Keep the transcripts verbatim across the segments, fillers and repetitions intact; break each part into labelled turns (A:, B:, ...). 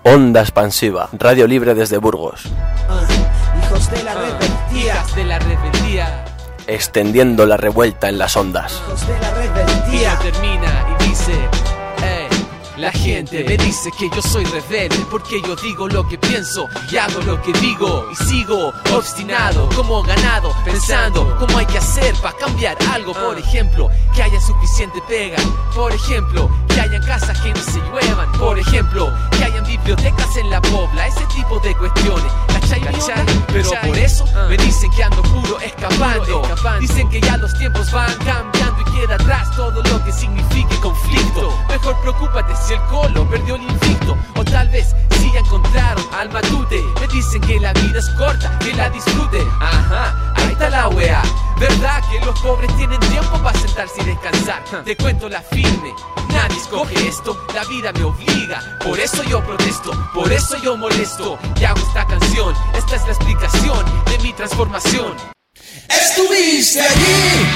A: Onda Expansiva, radio libre desde Burgos.
B: Uh, hijos de la rebeldía.
C: Hijas de la rebeldía.
A: Extendiendo la revuelta en las ondas.
B: Hijos de la rebeldía.
C: Y termina y dice, hey, la gente me dice que yo soy rebelde porque yo digo lo que pienso y hago lo que digo. Y sigo obstinado como ganado, pensando cómo hay que hacer para cambiar algo. Por ejemplo, que haya suficiente pega. Por ejemplo, que hayan casas que no se lluevan. Por ejemplo, que hayan bibliotecas en la pobla. Ese tipo de cuestiones, ¿cachai? ¿Cachai? Pero por eso me dicen que ando puro escapando. Dicen que ya los tiempos van cambiando y queda atrás todo lo que signifique conflicto. Mejor preocúpate si el colo perdió el invicto, o tal vez si ya encontraron al matute. Me dicen que la vida es corta, que la disfrute. Ajá, ahí está la wea. ¿Verdad que los pobres tienen tiempo para sentarse y descansar? Te cuento la firme, nadie escoge esto, la vida me obliga. Por eso yo protesto, por eso yo molesto. Y hago esta canción, esta es la explicación de mi transformación.
B: Estuviste allí.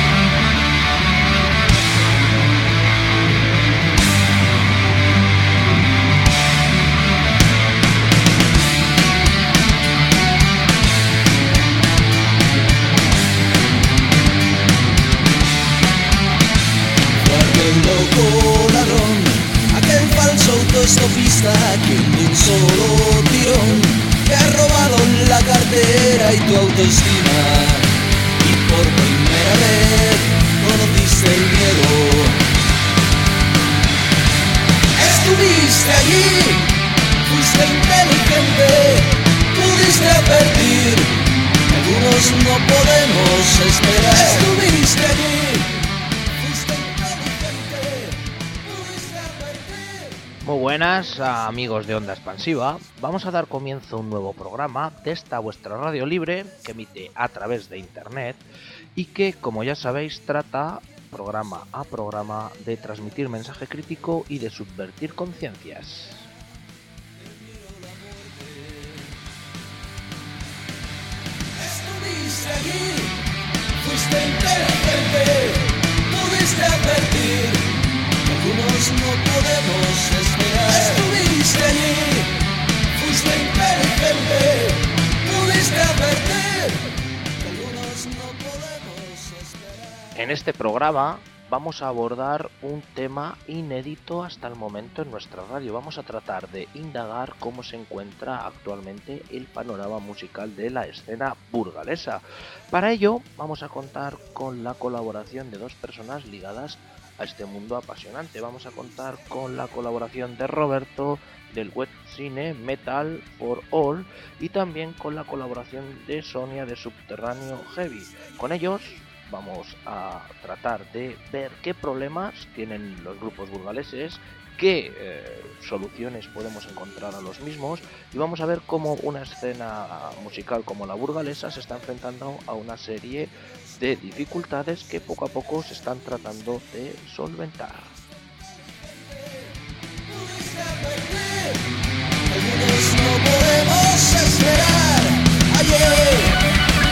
B: Aquel falso autoestopista que de un solo tirón te ha robado la cartera y tu autoestima, y por primera vez conociste el miedo. Estuviste allí, fuiste inteligente, pudiste advertir, algunos no podemos esperar. Estuviste allí.
D: Muy buenas, amigos de Onda Expansiva. Vamos a dar comienzo a un nuevo programa de esta vuestra radio libre que emite a través de internet y que, como ya sabéis, trata programa a programa de transmitir mensaje crítico y de subvertir conciencias.
B: Estuviste allí, fuiste inteligente, pudiste advertir. Algunos no podemos esperar. Estuviste allí, fuiste inteligente, pudiste advertir. Algunos no podemos esperar.
D: En este programa vamos a abordar un tema inédito hasta el momento en nuestra radio. Vamos a tratar de indagar cómo se encuentra actualmente el panorama musical de la escena burgalesa. Para ello vamos a contar con la colaboración de dos personas ligadas a este mundo apasionante. Vamos a contar con la colaboración de Roberto del web cine Metal for All y también con la colaboración de Sonia de Subterráneo Heavy. Con ellos vamos a tratar de ver qué problemas tienen los grupos burgaleses, qué eh, soluciones podemos encontrar a los mismos, y vamos a ver cómo una escena musical como la burgalesa se está enfrentando a una serie de dificultades que poco a poco se están tratando de solventar.
B: No podemos esperar. Ayer.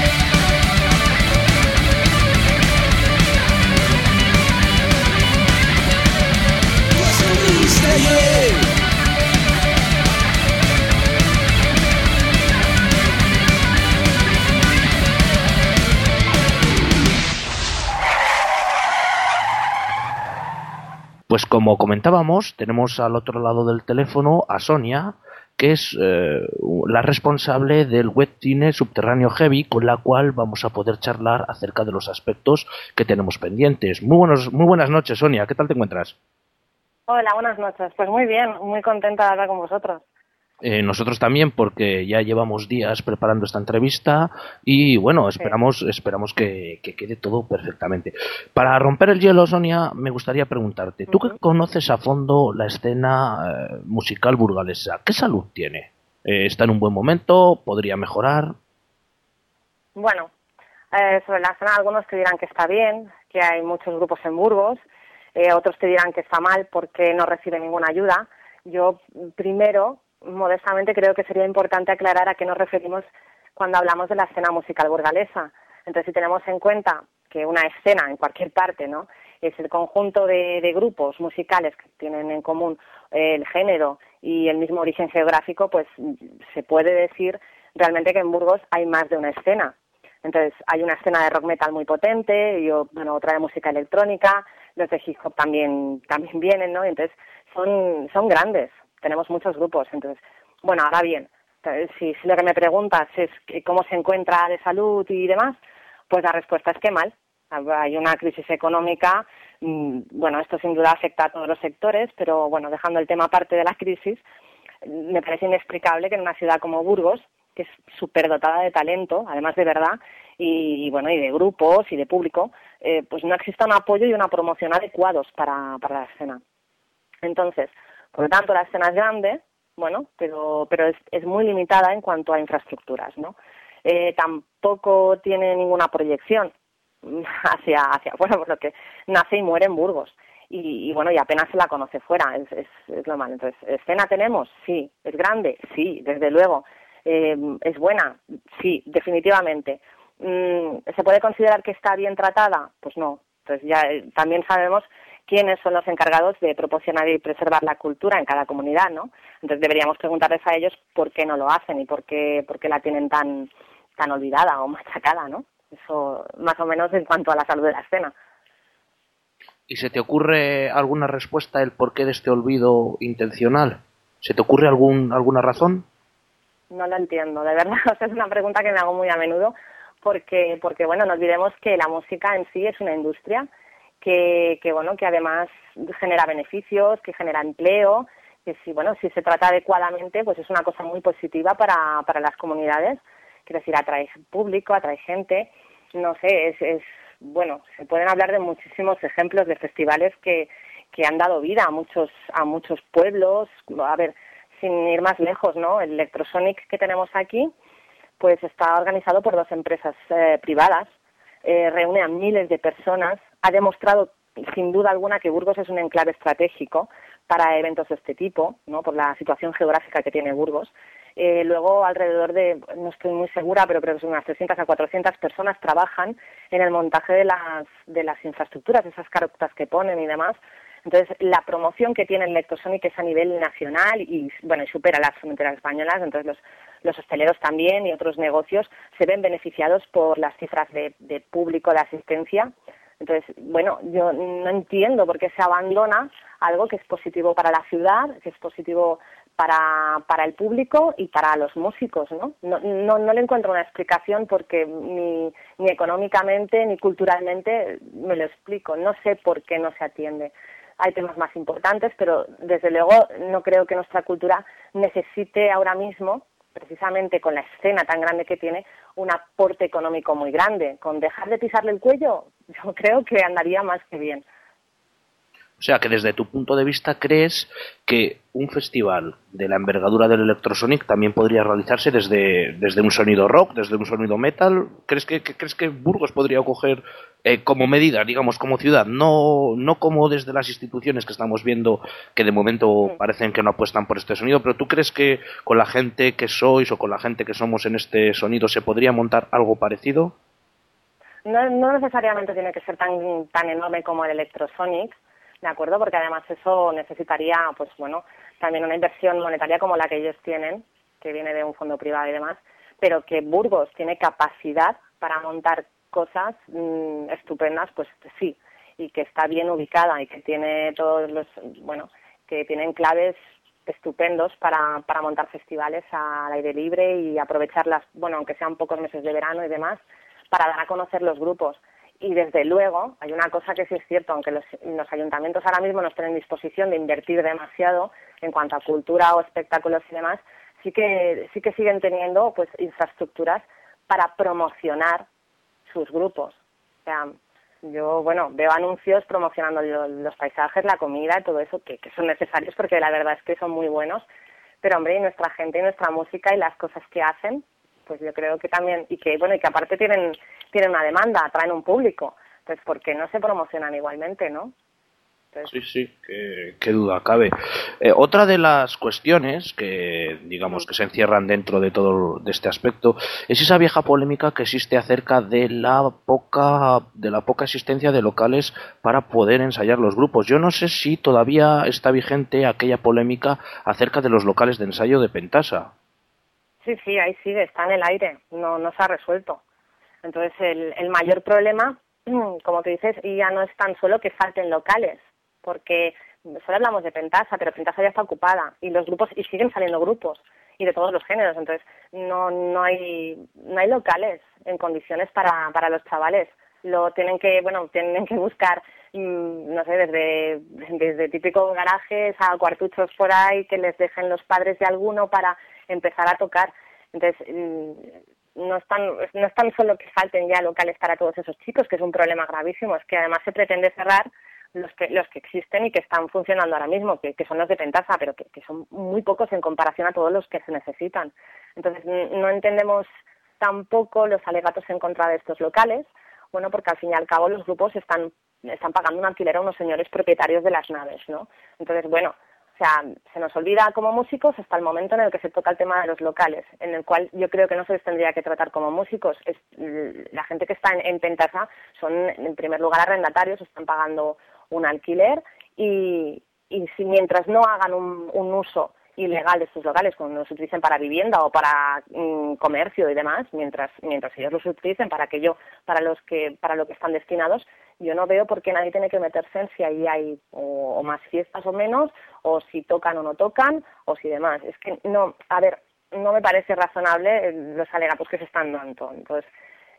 D: Pues como comentábamos, tenemos al otro lado del teléfono a Sonia, que es eh, la responsable del web cine Subterráneo Heavy, con la cual vamos a poder charlar acerca de los aspectos que tenemos pendientes. Muy buenos, muy buenas noches, Sonia, ¿qué tal te encuentras?
E: Hola, buenas noches. Pues muy bien, muy contenta de hablar con vosotros.
D: Eh, nosotros también, porque ya llevamos días preparando esta entrevista y bueno, esperamos, sí. esperamos que, que quede todo perfectamente. Para romper el hielo, Sonia, me gustaría preguntarte, tú uh-huh. que conoces a fondo la escena eh, musical burgalesa, ¿qué salud tiene? Eh, ¿Está en un buen momento? ¿Podría mejorar?
E: Bueno, eh, sobre la escena algunos te dirán que está bien, que hay muchos grupos en Burgos, eh, otros te dirán que está mal porque no recibe ninguna ayuda. Yo primero, modestamente, creo que sería importante aclarar a qué nos referimos cuando hablamos de la escena musical burgalesa. Entonces, si tenemos en cuenta que una escena en cualquier parte, ¿no?, es el conjunto de, de grupos musicales que tienen en común eh, el género y el mismo origen geográfico, pues se puede decir realmente que en Burgos hay más de una escena. Entonces, hay una escena de rock metal muy potente, y bueno, otra de música electrónica, los de hip hop también también vienen, ¿no? Entonces, son son grandes, tenemos muchos grupos. Entonces, bueno, ahora bien, si, si lo que me preguntas es cómo se encuentra de salud y demás, pues la respuesta es que mal. Hay una crisis económica, bueno, esto sin duda afecta a todos los sectores, pero bueno, dejando el tema aparte de la crisis, me parece inexplicable que en una ciudad como Burgos, que es súper dotada de talento, además de verdad, y, y bueno, y de grupos y de público, eh, pues no exista un apoyo y una promoción adecuados para, para la escena. Entonces, por lo tanto, la escena es grande, bueno, pero, pero es, es muy limitada en cuanto a infraestructuras, ¿no? Eh, tampoco tiene ninguna proyección hacia, hacia afuera, por lo que nace y muere en Burgos. Y, y bueno, y apenas se la conoce fuera, es, es, es lo malo. Entonces, ¿escena tenemos? Sí. ¿Es grande? Sí, desde luego. Eh, ¿Es buena? Sí, definitivamente. Mm, ¿Se puede considerar que está bien tratada? Pues no. Entonces ya eh, también sabemos quiénes son los encargados de proporcionar y preservar la cultura en cada comunidad, ¿no? Entonces deberíamos preguntarles a ellos por qué no lo hacen y por qué, por qué la tienen tan, tan olvidada o machacada, ¿no? Eso más o menos en cuanto a la salud de la escena.
F: ¿Y se te ocurre alguna respuesta el porqué de este olvido intencional? ¿Se te ocurre algún alguna razón?
E: No lo entiendo, de verdad. O sea, es una pregunta que me hago muy a menudo porque, porque bueno, no olvidemos que la música en sí es una industria que, que bueno, que además genera beneficios, que genera empleo, que si, bueno, si se trata adecuadamente, pues es una cosa muy positiva para, para las comunidades. Quiero decir, atrae público, atrae gente, no sé, es, es, bueno, se pueden hablar de muchísimos ejemplos de festivales que, que han dado vida a muchos, a muchos pueblos. A ver, sin ir más lejos, ¿no? El Electrosonic que tenemos aquí, pues está organizado por dos empresas eh, privadas, eh, reúne a miles de personas, ha demostrado sin duda alguna que Burgos es un enclave estratégico para eventos de este tipo, ¿no? Por la situación geográfica que tiene Burgos. Eh, luego, alrededor de, no estoy muy segura, pero creo que son unas trescientas a cuatrocientas personas trabajan en el montaje de las, de las infraestructuras, esas carotas que ponen y demás. Entonces, la promoción que tiene el Electrosonic es a nivel nacional y, bueno, y supera las fronteras españolas. Entonces, los, los hosteleros también y otros negocios se ven beneficiados por las cifras de, de público, de asistencia. Entonces, bueno, yo no entiendo por qué se abandona algo que es positivo para la ciudad, que es positivo para, para el público y para los músicos, ¿no? No, no, no le encuentro una explicación porque ni, ni económicamente ni culturalmente me lo explico. No sé por qué no se atiende. Hay temas más importantes, pero desde luego no creo que nuestra cultura necesite ahora mismo, precisamente con la escena tan grande que tiene, un aporte económico muy grande. Con dejar de pisarle el cuello, yo creo que andaría más que bien.
F: O sea, que desde tu punto de vista crees que un festival de la envergadura del Electrosonic también podría realizarse desde, desde un sonido rock, desde un sonido metal. ¿Crees que, que, crees que Burgos podría coger eh, como medida, digamos, como ciudad, no, no como desde las instituciones que estamos viendo que de momento parecen que no apuestan por este sonido, pero tú crees que con la gente que sois o con la gente que somos en este sonido se podría montar algo parecido?
E: No, no necesariamente tiene que ser tan, tan enorme como el Electrosonic, ¿de acuerdo? Porque además eso necesitaría, pues bueno, también una inversión monetaria como la que ellos tienen, que viene de un fondo privado y demás, pero que Burgos tiene capacidad para montar cosas mmm, estupendas, pues sí, y que está bien ubicada y que tiene todos los, bueno, que tiene enclaves estupendos para, para montar festivales al aire libre y aprovecharlas, bueno, aunque sean pocos meses de verano y demás, para dar a conocer los grupos. Y desde luego, hay una cosa que sí es cierto, aunque los, los ayuntamientos ahora mismo no estén en disposición de invertir demasiado en cuanto a cultura o espectáculos y demás, sí que sí que siguen teniendo pues infraestructuras para promocionar sus grupos. O sea, yo, bueno, veo anuncios promocionando lo, los paisajes, la comida y todo eso, que, que son necesarios porque la verdad es que son muy buenos. Pero, hombre, y nuestra gente y nuestra música y las cosas que hacen, pues yo creo que también, y que bueno, y que aparte tienen, tienen una demanda, atraen un público, pues porque no se promocionan igualmente, ¿no?
F: Sí, sí, qué, qué duda cabe. Eh, otra de las cuestiones que, digamos, que se encierran dentro de todo de este aspecto es esa vieja polémica que existe acerca de la poca de la poca existencia de locales para poder ensayar los grupos. Yo no sé si todavía está vigente aquella polémica acerca de los locales de ensayo de Pentasa.
E: Sí, sí, ahí sigue, está en el aire, no, no se ha resuelto. Entonces, el, el mayor problema, como tú dices, ya no es tan solo que falten locales, porque solo hablamos de Pentasa, pero Pentasa ya está ocupada y los grupos y siguen saliendo grupos y de todos los géneros, entonces no no hay no hay locales en condiciones para para los chavales. Lo tienen que, bueno, tienen que buscar no sé, desde desde típicos garajes a cuartuchos por ahí que les dejen los padres de alguno para empezar a tocar. Entonces, no es tan no es tan solo que falten ya locales para todos esos chicos, que es un problema gravísimo, es que además se pretende cerrar los que los que existen y que están funcionando ahora mismo, que, que son los de Pentasa, pero que, que son muy pocos en comparación a todos los que se necesitan. Entonces, no entendemos tampoco los alegatos en contra de estos locales, bueno, porque al fin y al cabo los grupos están están pagando un alquiler a unos señores propietarios de las naves, ¿no? Entonces, bueno, o sea, se nos olvida como músicos hasta el momento en el que se toca el tema de los locales, en el cual yo creo que no se les tendría que tratar como músicos. Es, la gente que está en, en Pentasa son, en primer lugar, arrendatarios, están pagando un alquiler y, y si mientras no hagan un, un uso ilegal de estos locales, cuando los utilicen para vivienda o para mm, comercio y demás, mientras mientras ellos los utilicen para aquello, para los que para lo que están destinados, yo no veo por qué nadie tiene que meterse en si ahí hay o, o más fiestas o menos, o si tocan o no tocan, o si demás. Es que no, a ver, no me parece razonable los alegatos que se están dando. Entonces,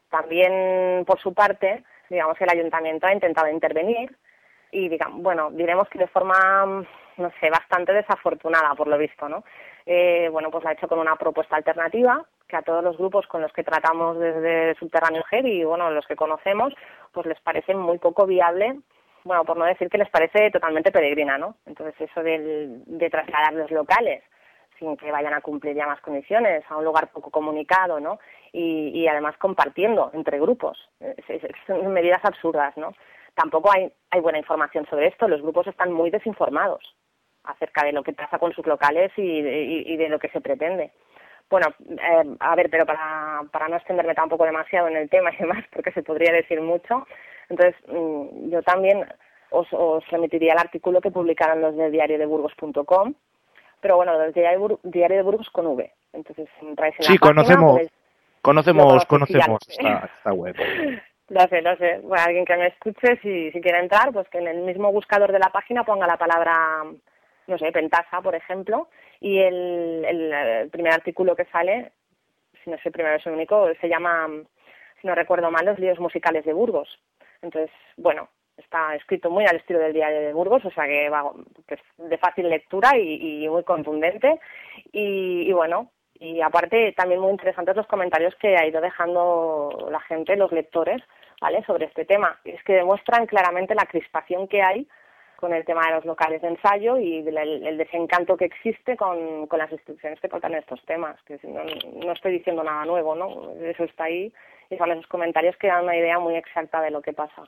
E: también por su parte, digamos que el ayuntamiento ha intentado intervenir y, digamos, bueno, diremos que de forma, no sé, bastante desafortunada, por lo visto, ¿no? Eh, bueno, pues lo ha hecho con una propuesta alternativa, que a todos los grupos con los que tratamos desde Subterráneo Heavy y, bueno, los que conocemos, pues les parece muy poco viable, bueno, por no decir que les parece totalmente peregrina, ¿no? Entonces, eso del, de trasladar los locales sin que vayan a cumplir ya más condiciones, a un lugar poco comunicado, ¿no? Y, y además compartiendo entre grupos. Es, es, son medidas absurdas, ¿no? Tampoco hay, hay buena información sobre esto, los grupos están muy desinformados acerca de lo que pasa con sus locales y de, y, y de lo que se pretende. Bueno, eh, a ver, pero para, para no extenderme tampoco demasiado en el tema y demás, porque se podría decir mucho, entonces mmm, yo también os, os remitiría el artículo que publicaron los de diario de burgos punto com, pero bueno, los de Diario, Diario de Burgos con V. Entonces, entráis en
F: sí,
E: la
F: conocemos,
E: página,
F: conocemos, conocemos esta, esta web.
E: Lo sé, lo sé. Bueno, alguien que me escuche, si, si quiere entrar, pues que en el mismo buscador de la página ponga la palabra, no sé, Pentasa, por ejemplo, y el, el, el primer artículo que sale, si no es el primero, es el único, se llama, si no recuerdo mal, Los líos musicales de Burgos. Entonces, bueno, está escrito muy al estilo del Diario de Burgos, o sea que, va, que es de fácil lectura y, y muy contundente. Y, y bueno, y aparte también muy interesantes los comentarios que ha ido dejando la gente, los lectores, ¿vale?, sobre este tema. Es que demuestran claramente la crispación que hay con el tema de los locales de ensayo y el, el desencanto que existe con, con las instituciones que tratan estos temas. Que no, no estoy diciendo nada nuevo, ¿no? Eso está ahí y son esos comentarios que dan una idea muy exacta de lo que pasa.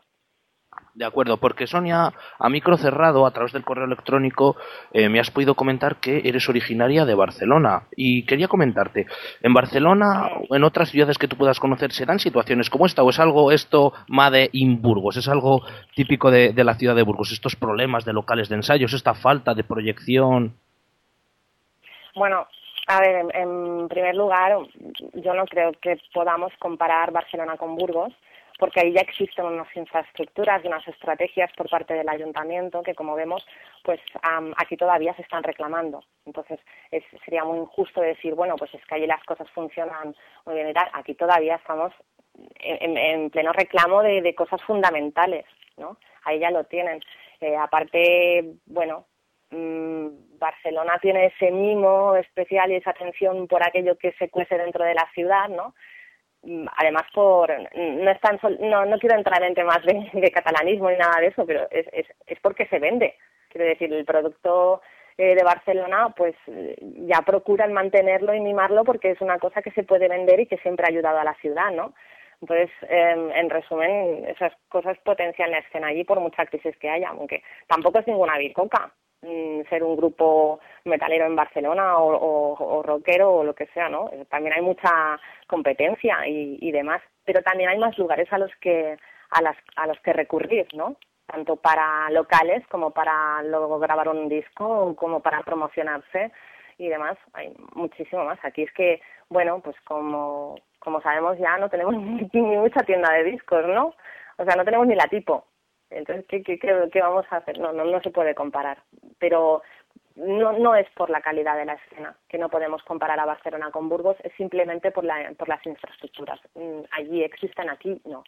F: De acuerdo, porque Sonia, a micro cerrado, a través del correo electrónico, eh, me has podido comentar que eres originaria de Barcelona. Y quería comentarte, ¿en Barcelona o en otras ciudades que tú puedas conocer se dan situaciones como esta? ¿O es algo esto Made in Burgos? ¿Es algo típico de, de la ciudad de Burgos? ¿Estos problemas de locales de ensayos, esta falta de proyección?
E: Bueno, a ver, en, en primer lugar, yo no creo que podamos comparar Barcelona con Burgos, porque ahí ya existen unas infraestructuras y unas estrategias por parte del ayuntamiento que, como vemos, pues um, aquí todavía se están reclamando. Entonces, es, sería muy injusto decir, bueno, pues es que allí las cosas funcionan muy bien y tal. Aquí todavía estamos en, en pleno reclamo de, de cosas fundamentales, ¿no? Ahí ya lo tienen. Eh, aparte, bueno, mmm, Barcelona tiene ese mimo especial y esa atención por aquello que se cuece dentro de la ciudad, ¿no? Además, por no es tan sol, no no quiero entrar en temas de, de catalanismo ni nada de eso, pero es es, es porque se vende. Quiero decir, el producto eh, de Barcelona, pues ya procuran mantenerlo y mimarlo porque es una cosa que se puede vender y que siempre ha ayudado a la ciudad, ¿no? Entonces, eh, en resumen, esas cosas potencian la escena allí por mucha crisis que haya, aunque tampoco es ninguna bicoca mmm, ser un grupo metalero en Barcelona o, o, o rockero o lo que sea, ¿no? También hay mucha competencia y, y demás, pero también hay más lugares a los que a, las, a los que recurrir, ¿no? Tanto para locales como para luego grabar un disco, como para promocionarse y demás. Hay muchísimo más. Aquí es que, bueno, pues como, como sabemos ya no tenemos ni, ni mucha tienda de discos, ¿no? O sea, no tenemos ni la tipo. Entonces, ¿qué, qué, qué, qué vamos a hacer? No, no, no se puede comparar. Pero no, no es por la calidad de la escena, que no podemos comparar a Barcelona con Burgos, es simplemente por, la, por las infraestructuras. Allí existen, aquí no.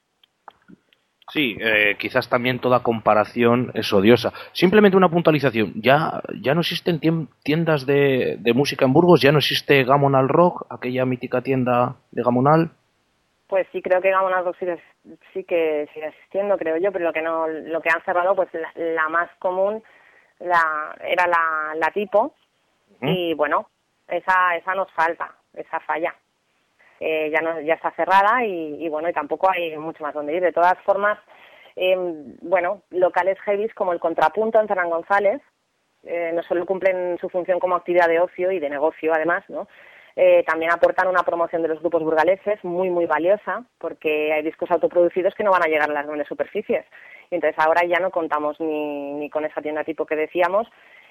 F: Sí, eh, quizás también toda comparación es odiosa. Simplemente una puntualización. Ya ya no existen tiendas de, de música en Burgos, ya no existe Gamonal Rock, aquella mítica tienda de Gamonal.
E: Pues sí, creo que Gamonal Rock sigue, sí que sigue existiendo, creo yo, pero lo que no, lo que han cerrado, pues la, la más común la era la, la tipo, ¿Mm? Y bueno, esa esa nos falta, esa falla. Eh, ya no ya está cerrada y, y bueno, y tampoco hay mucho más donde ir. De todas formas, eh, bueno, locales heavies como el Contrapunto en Ferran González eh, no solo cumplen su función como actividad de ocio y de negocio, además, ¿no? Eh, también aportan una promoción de los grupos burgaleses muy, muy valiosa, porque hay discos autoproducidos que no van a llegar a las grandes superficies. Y entonces ahora ya no contamos ni, ni con esa tienda tipo que decíamos,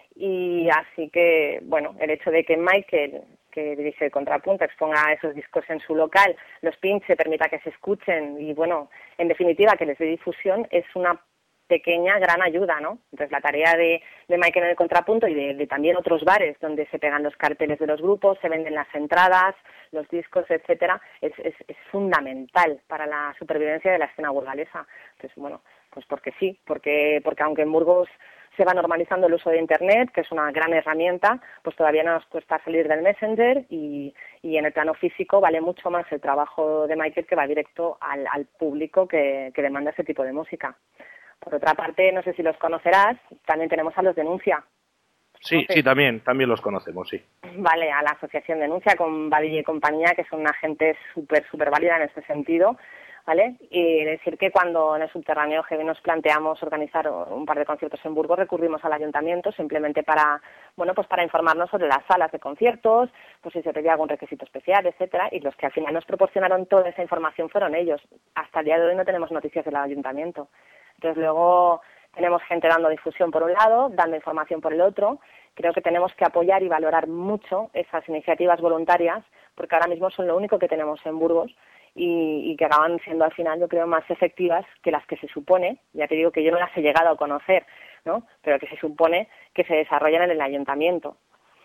E: y así que, bueno, el hecho de que Michael, que dirige el Contrapunto, exponga esos discos en su local, los pinche, permita que se escuchen y, bueno, en definitiva, que les dé difusión, es una pequeña, gran ayuda, ¿no? Entonces, la tarea de, de Michael en el Contrapunto y de, de también otros bares donde se pegan los carteles de los grupos, se venden las entradas, los discos, etcétera, es, es, es fundamental para la supervivencia de la escena burgalesa. Entonces, bueno, pues porque sí, porque, porque aunque en Burgos se va normalizando el uso de Internet, que es una gran herramienta, pues todavía nos cuesta salir del Messenger y, y en el plano físico vale mucho más el trabajo de Michael, que va directo al, al público que, que demanda ese tipo de música. Por otra parte, no sé si los conocerás, también tenemos a los Denuncia.
F: Sí, no sé. sí, también, también los conocemos, sí.
E: Vale, a la Asociación Denuncia con Badilla y compañía, que son una gente súper, súper válida en este sentido, ¿vale? Y decir que cuando en el Subterráneo Heavy nos planteamos organizar un par de conciertos en Burgos, recurrimos al ayuntamiento simplemente para, bueno, pues para informarnos sobre las salas de conciertos, pues si se pedía algún requisito especial, etcétera, y los que al final nos proporcionaron toda esa información fueron ellos. Hasta el día de hoy no tenemos noticias del ayuntamiento. Entonces luego tenemos gente dando difusión por un lado, dando información por el otro. Creo que tenemos que apoyar y valorar mucho esas iniciativas voluntarias, porque ahora mismo son lo único que tenemos en Burgos y, y que acaban siendo al final, yo creo, más efectivas que las que se supone, ya te digo que yo no las he llegado a conocer, ¿no? Pero que se supone que se desarrollan en el ayuntamiento.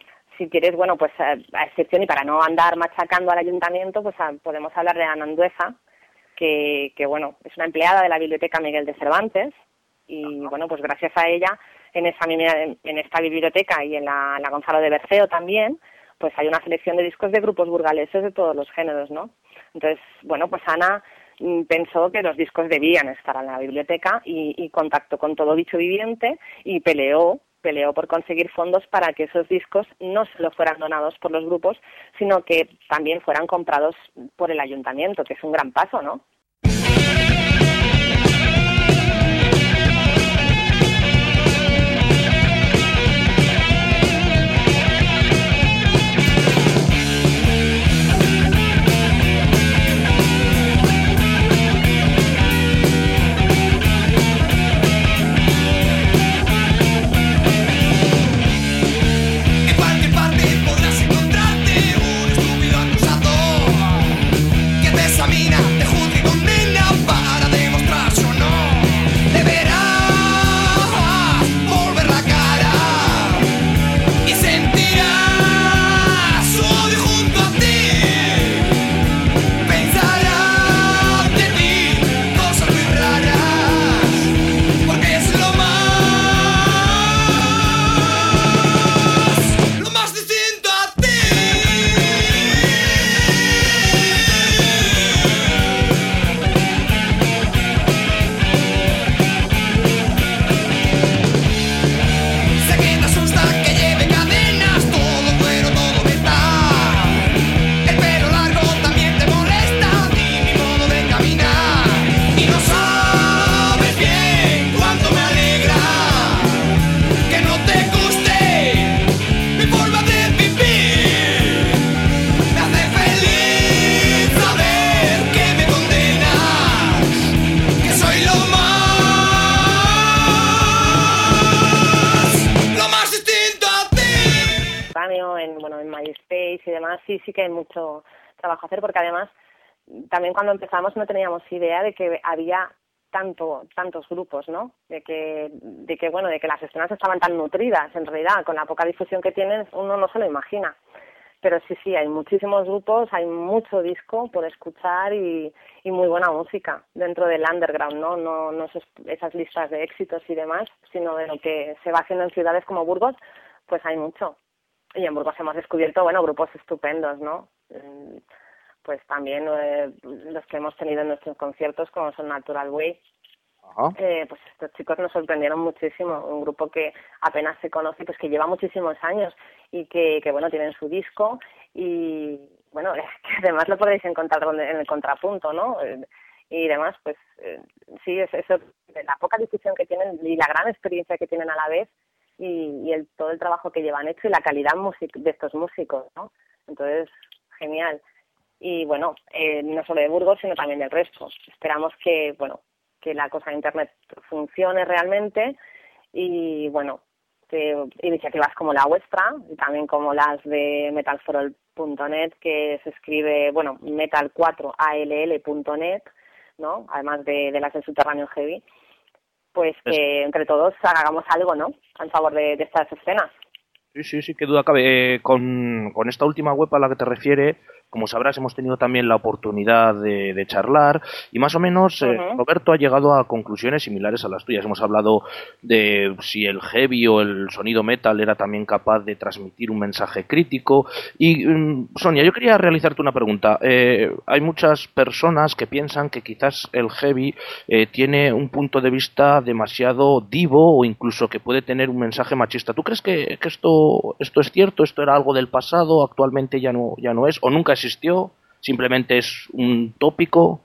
E: Si quieres, bueno, pues a, a excepción y para no andar machacando al ayuntamiento, pues a, podemos hablar de Ana Andueza, que, que, bueno, es una empleada de la Biblioteca Miguel de Cervantes y, bueno, pues gracias a ella en, esa, en esta biblioteca y en la, la Gonzalo de Berceo también, pues hay una selección de discos de grupos burgaleses de todos los géneros, ¿no? Entonces, bueno, pues Ana mm, pensó que los discos debían estar en la biblioteca y, y contactó con Todo Bicho Viviente y peleó, peleó por conseguir fondos para que esos discos no solo fueran donados por los grupos, sino que también fueran comprados por el ayuntamiento, que es un gran paso, ¿no?
G: Examina, te juzga y
E: en, bueno, en MySpace y demás, sí, sí que hay mucho trabajo a hacer, porque además también cuando empezamos no teníamos idea de que había tanto tantos grupos, ¿no? De que de que bueno, de que las escenas estaban tan nutridas, en realidad, con la poca difusión que tienen, uno no se lo imagina. Pero sí, sí, hay muchísimos grupos, hay mucho disco por escuchar y, y muy buena música dentro del underground, ¿no? No, no esos, esas listas de éxitos y demás, sino de lo que se va haciendo en ciudades como Burgos, pues hay mucho. Y en Burgos hemos descubierto, bueno, grupos estupendos, ¿no? Pues también eh, los que hemos tenido en nuestros conciertos, como son Natural Way. Eh, pues estos chicos nos sorprendieron muchísimo, un grupo que apenas se conoce, pues que lleva muchísimos años y que, que bueno, tienen su disco y bueno, que además lo podéis encontrar en el Contrapunto, ¿no? Y demás, pues eh, sí, es eso, la poca difusión que tienen y la gran experiencia que tienen a la vez y, y el, todo el trabajo que llevan hecho y la calidad music- de estos músicos, ¿no? Entonces, genial. Y bueno, eh, no solo de Burgos, sino también del resto. Esperamos que, bueno, que la cosa de Internet funcione realmente y, bueno, que iniciativas como la vuestra y también como las de metal for all punto net, que se escribe, bueno, metal cuatro a l l punto net, ¿no? Además de, de las del Subterráneo Heavy, pues que entre todos hagamos algo, ¿no? En favor de, de estas escenas.
F: Sí, sí, sí, qué duda cabe. Eh, con, con esta última web a la que te refiere, como sabrás, hemos tenido también la oportunidad de, de charlar y más o menos eh, uh-huh. Roberto ha llegado a conclusiones similares a las tuyas. Hemos hablado de si el heavy o el sonido metal era también capaz de transmitir un mensaje crítico. Y um, Sonia, yo quería realizarte una pregunta. Eh, hay muchas personas que piensan que quizás el heavy eh, tiene un punto de vista demasiado divo o incluso que puede tener un mensaje machista. ¿Tú crees que, que esto, esto es cierto? ¿Esto era algo del pasado? ¿Actualmente ya no, ya no es? ¿O nunca existió? ¿Simplemente es un tópico?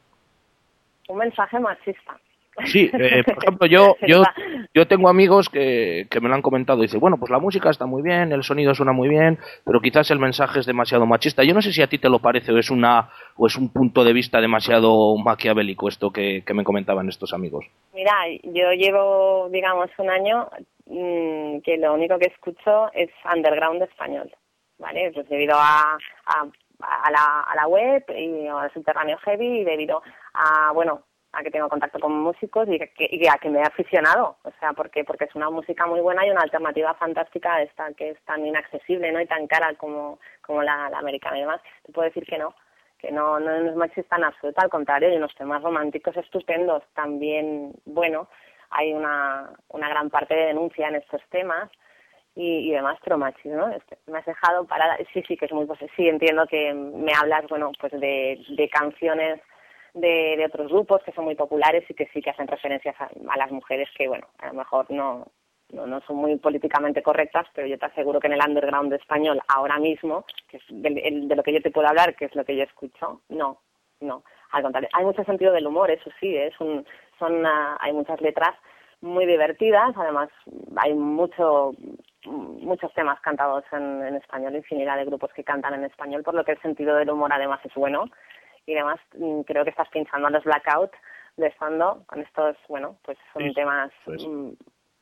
E: Un mensaje machista.
F: Sí, eh, por ejemplo, yo yo yo tengo amigos que, que me lo han comentado y dicen, bueno, pues la música está muy bien, el sonido suena muy bien, pero quizás el mensaje es demasiado machista. Yo no sé si a ti te lo parece o es una o es un punto de vista demasiado maquiavélico esto que, que me comentaban estos amigos.
E: Mira, yo llevo, digamos, un año mmm, que lo único que escucho es underground español, ¿vale? Pues debido a, a a la, a la web y al Subterráneo Heavy y debido a, bueno, a que tengo contacto con músicos y, que, y a que me he aficionado, o sea, porque porque es una música muy buena y una alternativa fantástica a esta que es tan inaccesible, ¿no? Y tan cara como como la, la americana y demás. Te puedo decir que no, que no, no es machista en absoluto, al contrario, hay unos temas románticos estupendos. También, bueno, hay una, una gran parte de denuncia en estos temas y, y demás, pero machismo, ¿no? Este, me has dejado parada. Sí, sí, que es muy posible. Sí, entiendo que me hablas, bueno, pues de, de canciones de, de otros grupos que son muy populares y que sí que hacen referencias a, a las mujeres que, bueno, a lo mejor no, no no son muy políticamente correctas, pero yo te aseguro que en el underground español ahora mismo, que es de, de lo que yo te puedo hablar, que es lo que yo escucho, no, no. Al contrario, hay mucho sentido del humor, eso sí, es un, son uh, hay muchas letras muy divertidas, además hay mucho muchos temas cantados en, en español, infinidad de grupos que cantan en español, por lo que el sentido del humor además es bueno. Y además creo que estás pinchando a los Blackout de fondo con estos, bueno, pues son sí, temas pues. m,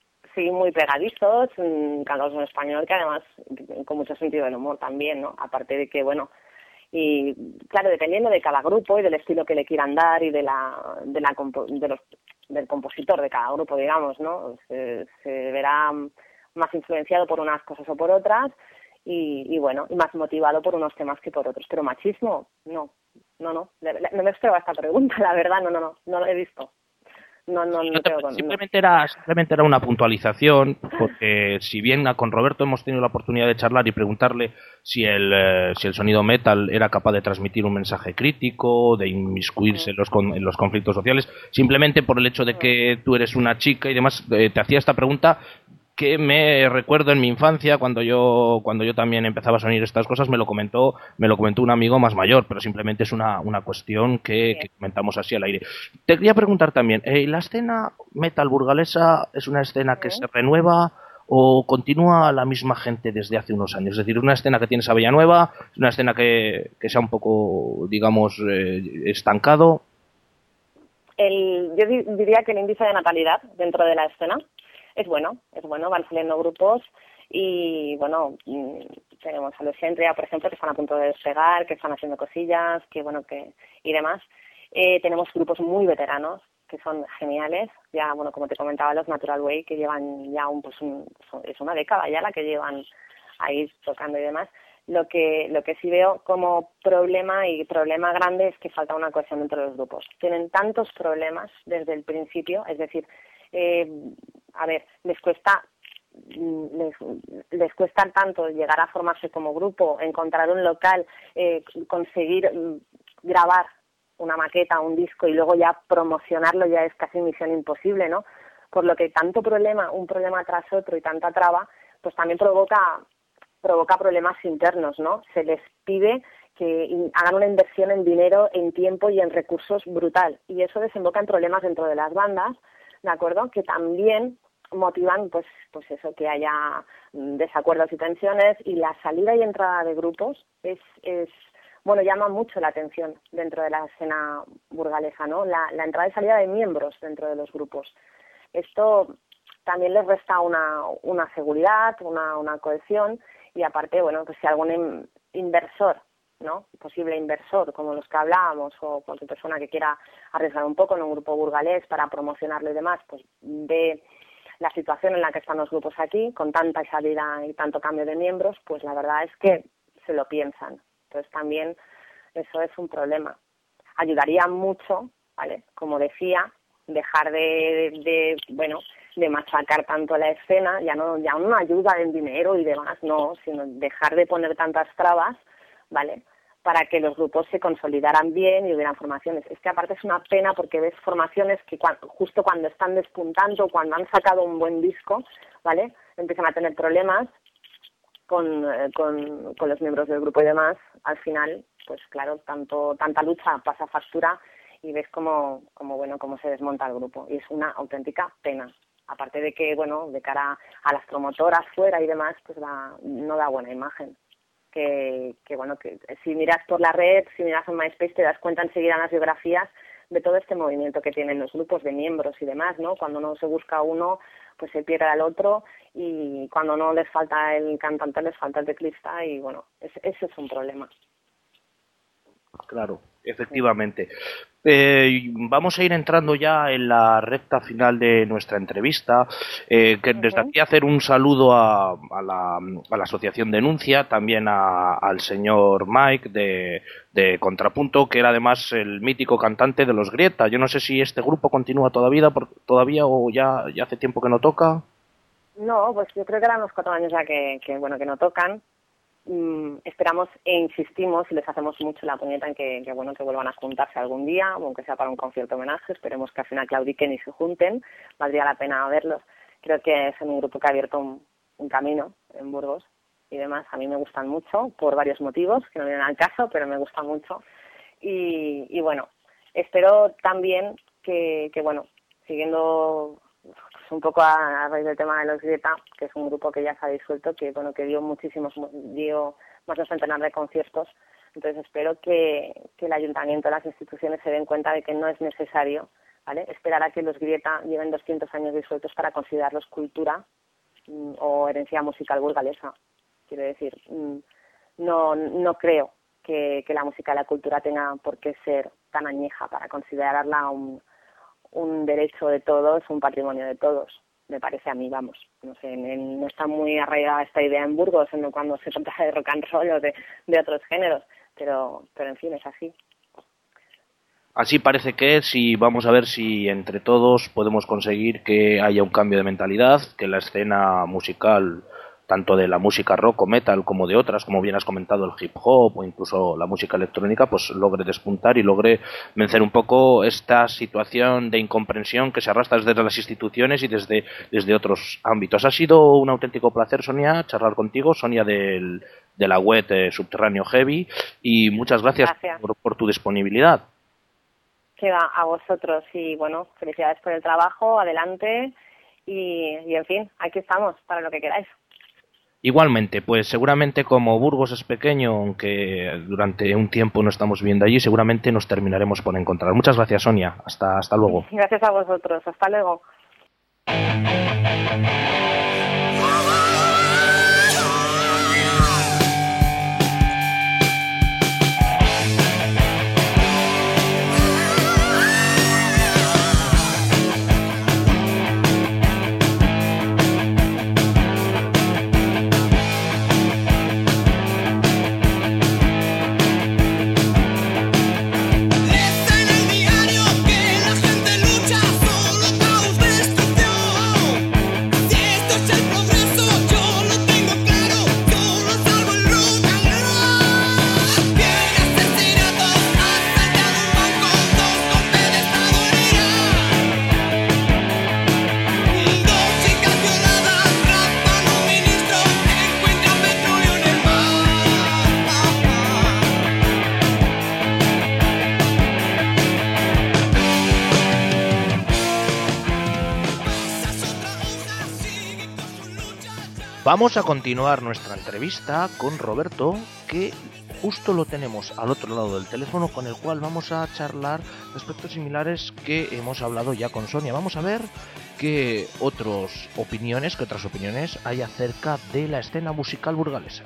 E: sí muy pegadizos, m, cantados en español, que además con mucho sentido del humor también, ¿no? Aparte de que, bueno, y claro, dependiendo de cada grupo y del estilo que le quieran dar y de la de la de los del compositor de cada grupo, digamos, ¿no? Se, se verá más influenciado por unas cosas o por otras y, y bueno, y más motivado por unos temas que por otros. Pero machismo, no, no, no, no me esperaba esta pregunta, la verdad, no, no, no, no lo he visto. No, no, no, no te, con,
F: simplemente, no. Era, simplemente era una puntualización, porque si bien con Roberto hemos tenido la oportunidad de charlar y preguntarle si el, eh, si el sonido metal era capaz de transmitir un mensaje crítico, de inmiscuirse sí. en, los, en los conflictos sociales, simplemente por el hecho de que tú eres una chica y demás, eh, te hacía esta pregunta que me recuerdo en mi infancia cuando yo cuando yo también empezaba a sonar estas cosas, me lo comentó me lo comentó un amigo más mayor, pero simplemente es una, una cuestión que, que comentamos así al aire. Te quería preguntar también, ¿eh, ¿la escena metal burgalesa es una escena que se renueva o continúa la misma gente desde hace unos años? Es decir, una escena que tienes a Villanueva, es una escena que, que sea un poco, digamos, eh, estancado.
E: El, yo diría que el índice de natalidad dentro de la escena es bueno, es bueno, van saliendo grupos y, bueno, tenemos a los Entria, por ejemplo, que están a punto de despegar, que están haciendo cosillas, que bueno, que y demás. Eh, tenemos grupos muy veteranos, que son geniales, ya, bueno, como te comentaba, los Natural Way, que llevan ya un, pues un, es una década ya la que llevan ahí tocando y demás. Lo que, lo que sí veo como problema, y problema grande, es que falta una cohesión entre los grupos. Tienen tantos problemas desde el principio, es decir, eh, a ver, les cuesta Les, les cuesta tanto llegar a formarse como grupo, encontrar un local, eh, conseguir grabar una maqueta, un disco y luego ya promocionarlo ya es casi misión imposible, ¿no? Por lo que tanto problema, un problema tras otro y tanta traba, pues también provoca provoca problemas internos, ¿no? Se les pide que hagan una inversión en dinero, en tiempo y en recursos brutal, y eso desemboca en problemas dentro de las bandas, ¿de acuerdo? Que también motivan, pues, pues eso, que haya desacuerdos y tensiones, y la salida y entrada de grupos es, es bueno, llama mucho la atención dentro de la escena burgalesa, ¿no? La, la entrada y salida de miembros dentro de los grupos. Esto también les resta una, una seguridad, una, una cohesión, y aparte, bueno, pues si algún in, inversor, ¿no? Posible inversor, como los que hablábamos, o cualquier persona que quiera arriesgar un poco en un grupo burgalés para promocionarlo y demás, pues ve la situación en la que están los grupos aquí, con tanta salida y tanto cambio de miembros, pues la verdad es que se lo piensan. Entonces también eso es un problema. Ayudaría mucho, ¿vale? Como decía, dejar de, de, de bueno, de machacar tanto la escena, ya no, ya no ayuda en dinero y demás, no, sino dejar de poner tantas trabas, ¿vale? Para que los grupos se consolidaran bien y hubieran formaciones. Es que aparte es una pena porque ves formaciones que cuando, justo cuando están despuntando, cuando han sacado un buen disco, ¿vale? Empiezan a tener problemas con, eh, con, con los miembros del grupo y demás. Al final, pues claro, tanto tanta lucha pasa factura y ves cómo, cómo, bueno, cómo se desmonta el grupo. Y es una auténtica pena. Aparte de que, bueno, de cara a las promotoras fuera y demás, pues da, no da buena imagen. Que, que bueno, que si miras por la red, si miras en MySpace, te das cuenta enseguida en las biografías de todo este movimiento que tienen los grupos de miembros y demás, ¿no? Cuando no se busca uno, pues se pierde al otro, y cuando no les falta el cantante, les falta el teclista, y bueno, ese, ese es un problema.
F: Claro, efectivamente. Eh, vamos a ir entrando ya en la recta final de nuestra entrevista. Eh, que desde uh-huh. aquí hacer un saludo a, a, la, a la Asociación Denuncia, también a, al señor Mike de, de Contrapunto, que era además el mítico cantante de los Grieta. Yo no sé si este grupo continúa todavía, por, todavía o ya, ya hace tiempo que no toca.
E: No, pues yo creo que eran unos cuatro años ya que, que bueno que no tocan. Mm, esperamos e insistimos y les hacemos mucho la puñeta en que, que bueno que vuelvan a juntarse algún día, aunque sea para un concierto homenaje. Esperemos que al final claudiquen y se junten, valdría la pena verlos. Creo que es un grupo que ha abierto un, un camino en Burgos y demás. A mí me gustan mucho por varios motivos que no vienen al caso, pero me gustan mucho, y, y bueno, espero también que, que bueno, siguiendo un poco a, a raíz del tema de los Grieta, que es un grupo que ya se ha disuelto, que bueno que dio muchísimos, dio más de un centenar de conciertos. Entonces espero que, que el ayuntamiento, las instituciones se den cuenta de que no es necesario, ¿vale?, esperar a que los Grieta lleven doscientos años disueltos para considerarlos cultura mm, o herencia musical burgalesa. Quiero decir, mm, no no creo que, que la música y la cultura tenga por qué ser tan añeja para considerarla un un derecho de todos, un patrimonio de todos, me parece a mí, vamos. No sé, no está muy arraigada esta idea en Burgos, en cuando se trata de rock and roll o de, de otros géneros, pero, pero en fin, es así.
F: Así parece que es, y vamos a ver si entre todos podemos conseguir que haya un cambio de mentalidad, que la escena musical, tanto de la música rock o metal como de otras, como bien has comentado, el hip hop o incluso la música electrónica, pues logre despuntar y logre vencer un poco esta situación de incomprensión que se arrastra desde las instituciones y desde, desde otros ámbitos. Ha sido un auténtico placer, Sonia, charlar contigo, Sonia del, de la web eh, Subterráneo Heavy, y muchas gracias, gracias. Por, por tu disponibilidad.
E: Que va a vosotros, y bueno, felicidades por el trabajo, adelante, y, y en fin, aquí estamos para lo que queráis.
F: Igualmente, pues seguramente como Burgos es pequeño, aunque durante un tiempo no estamos viviendo allí, seguramente nos terminaremos por encontrar. Muchas gracias, Sonia. Hasta, hasta luego.
E: Gracias a vosotros. Hasta luego.
D: Vamos a continuar nuestra entrevista con Roberto, que justo lo tenemos al otro lado del teléfono, con el cual vamos a charlar aspectos similares que hemos hablado ya con Sonia. Vamos a ver qué otras opiniones, qué otras opiniones hay acerca de la escena musical burgalesa.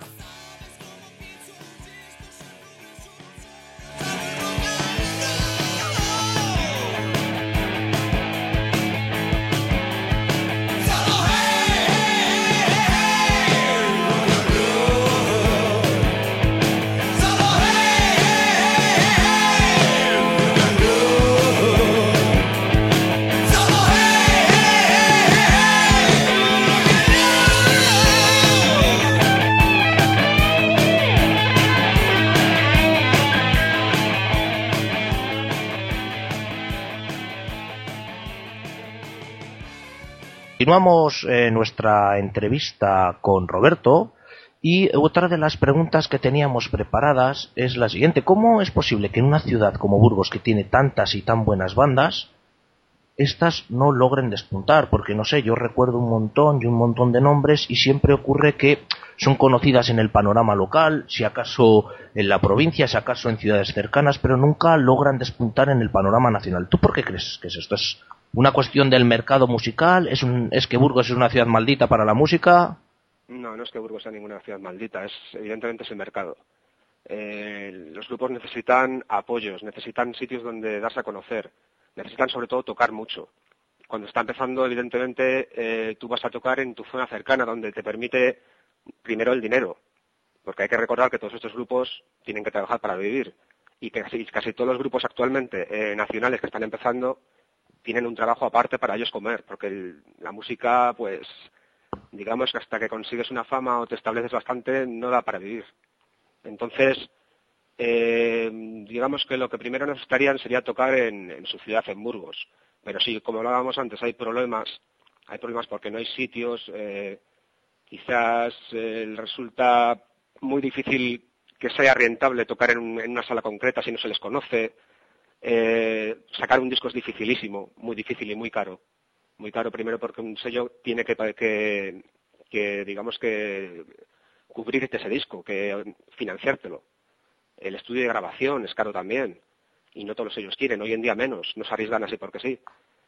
D: Continuamos eh, nuestra entrevista con Roberto y otra de las preguntas que teníamos preparadas es la siguiente. ¿Cómo es posible que en una ciudad como Burgos, que tiene tantas y tan buenas bandas, estas no logren despuntar? Porque no sé, yo recuerdo un montón y un montón de nombres y siempre ocurre que son conocidas en el panorama local, si acaso en la provincia, si acaso en ciudades cercanas, pero nunca logran despuntar en el panorama nacional. ¿Tú por qué crees que es esto? ¿Es una cuestión del mercado musical? ¿Es, un, ¿Es que Burgos es una ciudad maldita para la música?
G: No, no es que Burgos sea ninguna ciudad maldita, es evidentemente es el mercado. Eh, los grupos necesitan apoyos, necesitan sitios donde darse a conocer, necesitan sobre todo tocar mucho. Cuando está empezando, evidentemente, eh, tú vas a tocar en tu zona cercana, donde te permite primero el dinero, porque hay que recordar que todos estos grupos tienen que trabajar para vivir, y que casi, casi todos los grupos actualmente eh, nacionales que están empezando tienen un trabajo aparte para ellos comer, porque el, la música, pues, digamos que hasta que consigues una fama o te estableces bastante, no da para vivir. Entonces, eh, digamos que lo que primero necesitarían sería tocar en, en su ciudad, en Burgos. Pero sí, como hablábamos antes, hay problemas, hay problemas porque no hay sitios, eh, quizás eh, resulta muy difícil que sea rentable tocar en, un, en una sala concreta si no se les conoce. Eh, sacar un disco es dificilísimo, muy difícil y muy caro. Muy caro primero porque un sello tiene que, que, que digamos que cubrirte ese disco, que financiártelo. El estudio de grabación es caro también y no todos los sellos quieren, hoy en día menos, no se arriesgan así porque sí.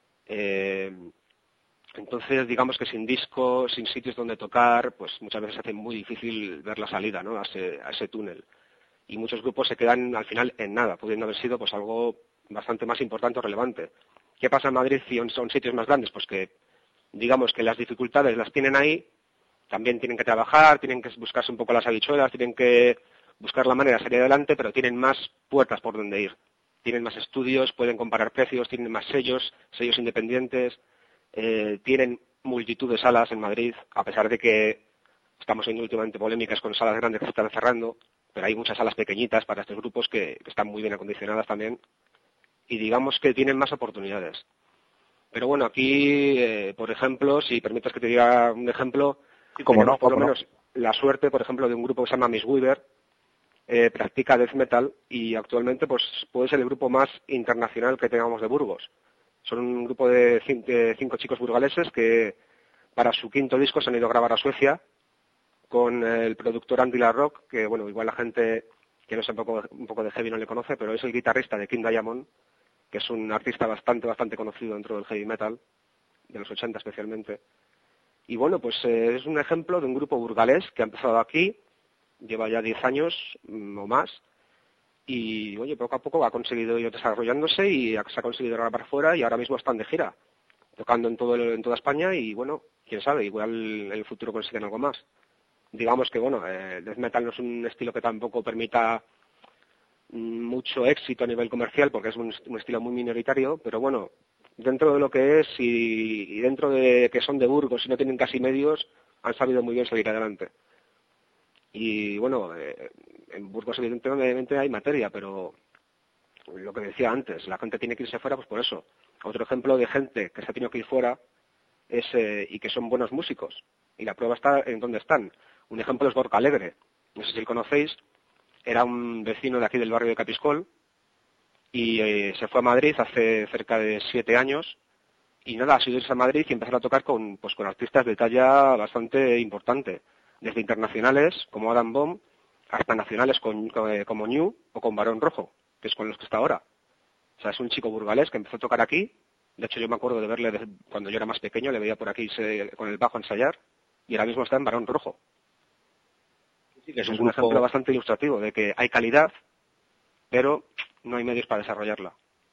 G: Eh, entonces digamos que sin disco, sin sitios donde tocar, pues muchas veces hace muy difícil ver la salida, ¿no? a, ese, a ese túnel. Y muchos grupos se quedan al final en nada, pudiendo haber sido pues algo bastante más importante o relevante. ¿Qué pasa en Madrid si son sitios más grandes? Pues que, digamos que las dificultades las tienen ahí, también tienen que trabajar, tienen que buscarse un poco las habichuelas, tienen que buscar la manera de salir adelante, pero tienen más puertas por donde ir. Tienen más estudios, pueden comparar precios, tienen más sellos, sellos independientes, eh, tienen multitud de salas en Madrid, a pesar de que estamos viendo últimamente polémicas con salas grandes que se están cerrando, pero hay muchas salas pequeñitas para estos grupos que, que están muy bien acondicionadas también y digamos que tienen más oportunidades. Pero bueno, aquí, eh, por ejemplo, si permites que te diga un ejemplo,
F: sí, como no,
G: por lo
F: no.
G: menos la suerte, por ejemplo, de un grupo que se llama Miss Weaver, eh, practica death metal y actualmente pues puede ser el grupo más internacional que tengamos de Burgos. Son un grupo de cinco, de cinco chicos burgaleses que para su quinto disco se han ido a grabar a Suecia con el productor Andy LaRock, que bueno, igual la gente que no sé un poco, un poco de heavy no le conoce, pero es el guitarrista de King Diamond, que es un artista bastante, bastante conocido dentro del heavy metal, de los ochenta especialmente. Y bueno, pues eh, es un ejemplo de un grupo burgalés que ha empezado aquí, lleva ya diez años mm, o más, y oye, poco a poco ha conseguido ir desarrollándose y se ha conseguido grabar fuera y ahora mismo están de gira, tocando en, todo el, en toda España y bueno, quién sabe, igual en el futuro consiguen algo más. Digamos que bueno, el death metal no es un estilo que tampoco permita mucho éxito a nivel comercial porque es un, un estilo muy minoritario, pero bueno, dentro de lo que es y, y dentro de que son de Burgos y no tienen casi medios, han sabido muy bien salir adelante. Y bueno, eh, en Burgos evidentemente hay materia, pero lo que decía antes, la gente tiene que irse fuera pues por eso. Otro ejemplo de gente que se ha tenido que ir fuera es, eh, y que son buenos músicos, y la prueba está en dónde están. Un ejemplo es Gorka Alegre, no sé si lo conocéis, era un vecino de aquí del barrio de Capiscol y eh, se fue a Madrid hace cerca de siete años Y nada, ha sido irse a Madrid y empezar a tocar con, pues, con artistas de talla bastante importante, desde internacionales como Adam Bomb hasta nacionales con, con, como New o con Barón Rojo, que es con los que está ahora. O sea, es un chico burgalés que empezó a tocar aquí. De hecho, yo me acuerdo de verle desde cuando yo era más pequeño, le veía por aquí se, con el bajo ensayar, y ahora mismo está en Barón Rojo.
F: Sí, que es un,
G: es un
F: grupo...
G: ejemplo bastante ilustrativo de que hay calidad, pero no hay medios para desarrollarla.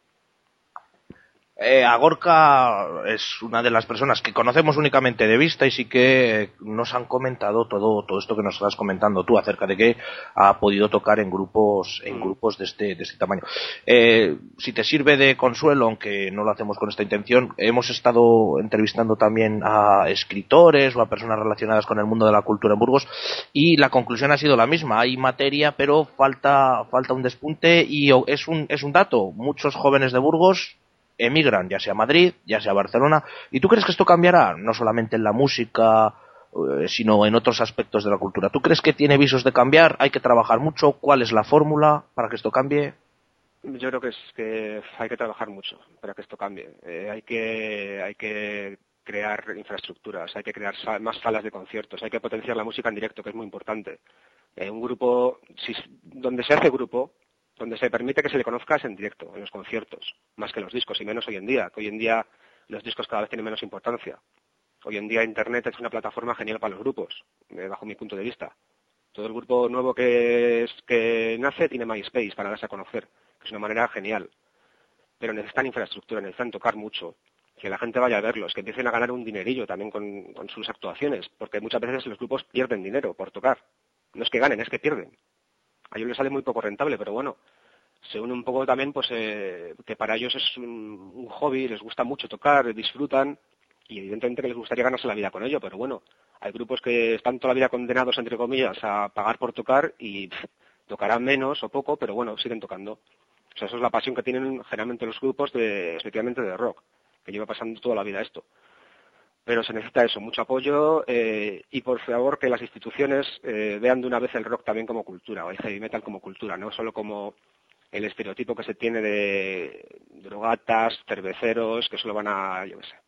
F: Eh, a Gorka es una de las personas que conocemos únicamente de vista y sí que nos han comentado todo todo esto que nos estás comentando tú acerca de que ha podido tocar en grupos en
G: Mm.
F: grupos de este de este tamaño. Eh, si te sirve de consuelo, aunque no lo hacemos con esta intención, hemos estado entrevistando también a escritores o a personas relacionadas con el mundo de la cultura en Burgos y la conclusión ha sido la misma. Hay materia, pero falta falta un despunte y es un es un dato. Muchos jóvenes de Burgos emigran, ya sea a Madrid, ya sea a Barcelona. ¿Y tú crees que esto cambiará? No solamente en la música, eh, sino en otros aspectos de la cultura. ¿Tú crees que tiene visos de cambiar? ¿Hay que trabajar mucho? ¿Cuál es la fórmula para que esto cambie?
G: Yo creo que es que hay que trabajar mucho para que esto cambie. Eh, hay que hay que crear infraestructuras, hay que crear sa- más salas de conciertos, hay que potenciar la música en directo, que es muy importante. Eh, un grupo, si, donde se hace grupo, donde se permite que se le conozca es en directo, en los conciertos, más que en los discos, y menos hoy en día, que hoy en día los discos cada vez tienen menos importancia. Hoy en día Internet es una plataforma genial para los grupos, eh, bajo mi punto de vista. Todo el grupo nuevo que, es, que nace tiene MySpace para darse a conocer, que es una manera genial. Pero necesitan infraestructura, necesitan tocar mucho, que la gente vaya a verlos, que empiecen a ganar un dinerillo también con, con sus actuaciones, porque muchas veces los grupos pierden dinero por tocar. No es que ganen, es que pierden. A ellos les sale muy poco rentable, pero bueno, se une un poco también, pues, eh, que para ellos es un, un hobby, les gusta mucho tocar, disfrutan, y evidentemente que les gustaría ganarse la vida con ello, pero bueno, hay grupos que están toda la vida condenados, entre comillas, a pagar por tocar y pff, tocarán menos o poco, pero bueno, siguen tocando. O sea, eso es la pasión que tienen generalmente los grupos, de, especialmente de rock, que lleva pasando toda la vida esto. Pero se necesita eso, mucho apoyo eh, y por favor que las instituciones eh, vean de una vez el rock también como cultura, o el heavy metal como cultura, no solo como el estereotipo que se tiene de drogatas, cerveceros, que solo van a, yo qué sé,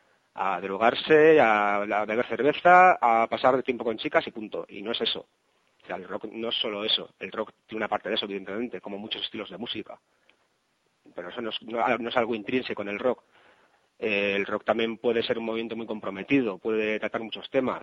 G: a drogarse, a, a beber cerveza, a pasar tiempo con chicas y punto. Y no es eso. O sea, el rock no es solo eso. El rock tiene una parte de eso, evidentemente, como muchos estilos de música. Pero eso no es, no, no es algo intrínseco en el rock. Eh, el rock también puede ser un movimiento muy comprometido, puede tratar muchos temas.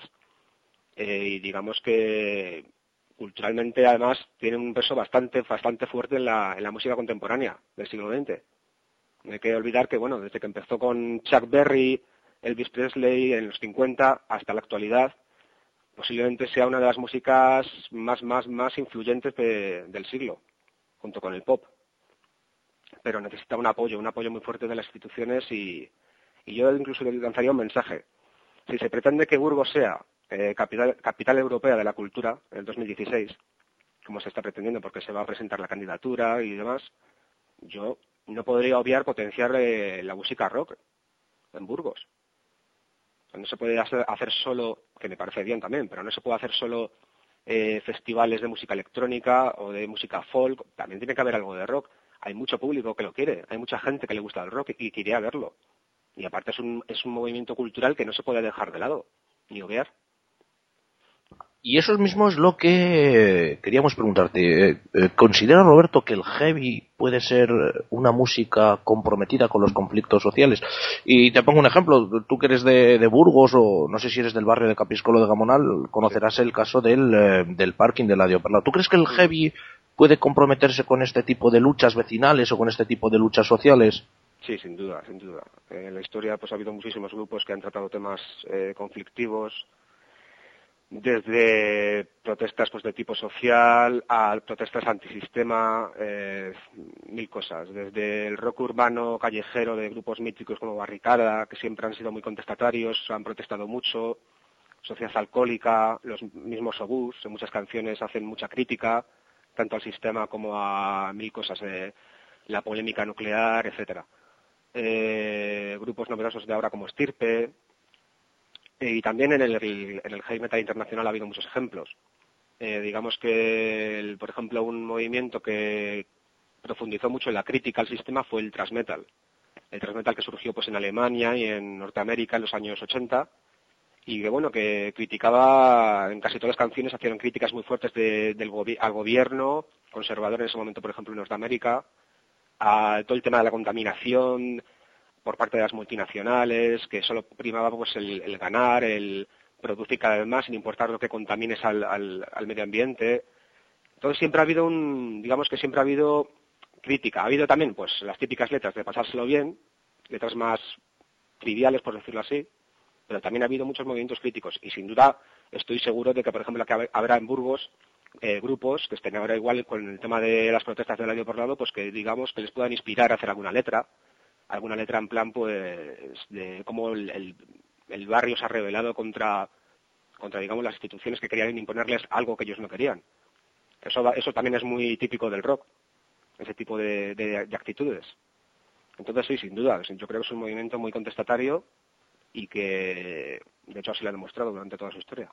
G: Eh, y digamos que culturalmente además tiene un peso bastante bastante fuerte en la, en la música contemporánea del siglo veinte. No hay que olvidar que, bueno, desde que empezó con Chuck Berry, Elvis Presley en los cincuenta hasta la actualidad, posiblemente sea una de las músicas más más más influyentes de, del siglo, junto con el pop. Pero necesita un apoyo, un apoyo muy fuerte de las instituciones y, y yo incluso le lanzaría un mensaje. Si se pretende que Burgos sea eh, capital, capital europea de la cultura en el dos mil dieciséis, como se está pretendiendo porque se va a presentar la candidatura y demás, yo no podría obviar potenciar eh, la música rock en Burgos. No se puede hacer, hacer solo, que me parece bien también, pero no se puede hacer solo eh, festivales de música electrónica o de música folk, también tiene que haber algo de rock. Hay mucho público que lo quiere, hay mucha gente que le gusta el rock y que iría a verlo. Y aparte es un, es un movimiento cultural que no se puede dejar de lado, ni obviar.
F: Y eso mismo es lo que queríamos preguntarte. ¿Considera, Roberto, que el heavy puede ser una música comprometida con los conflictos sociales? Y te pongo un ejemplo. Tú que eres de, de Burgos, o no sé si eres del barrio de Capiscolo de Gamonal, conocerás el caso del, del parking de la Dioperla. ¿Tú crees que el heavy puede comprometerse con este tipo de luchas vecinales o con este tipo de luchas sociales?
G: Sí, sin duda, sin duda. En la historia pues ha habido muchísimos grupos que han tratado temas eh, conflictivos, desde protestas pues de tipo social a protestas antisistema, eh, mil cosas, desde el rock urbano callejero de grupos míticos como Barricada, que siempre han sido muy contestatarios, han protestado mucho, Sociedad Alcohólica, los mismos Obús, en muchas canciones hacen mucha crítica, tanto al sistema como a mil cosas, eh, la polémica nuclear, etcétera. Eh, grupos numerosos de ahora como Estirpe, y también en el, en el heavy metal internacional ha habido muchos ejemplos. Eh, digamos que, el, por ejemplo, un movimiento que profundizó mucho en la crítica al sistema fue el thrash metal. el thrash metal que surgió pues en Alemania y en Norteamérica en los años ochenta, y que bueno, que criticaba, en casi todas las canciones hacían críticas muy fuertes de, del gobi- al gobierno conservador en ese momento, por ejemplo en Norteamérica, a todo el tema de la contaminación por parte de las multinacionales, que solo primaba pues el, el ganar, el producir cada vez más sin importar lo que contamines al, al, al medio ambiente. Entonces siempre ha habido un, digamos que siempre ha habido crítica. Ha habido también pues las típicas letras de pasárselo bien, letras más triviales, por decirlo así, pero también ha habido muchos movimientos críticos, y sin duda estoy seguro de que, por ejemplo, que habrá en Burgos eh, grupos que estén ahora igual con el tema de las protestas del año por lado, pues que digamos que les puedan inspirar a hacer alguna letra, alguna letra en plan pues de cómo el, el, el barrio se ha rebelado contra, contra digamos las instituciones que querían imponerles algo que ellos no querían. Eso, eso también es muy típico del rock, ese tipo de, de, de actitudes. Entonces sí, sin duda, yo creo que es un movimiento muy contestatario y que de hecho así lo ha demostrado durante toda su historia.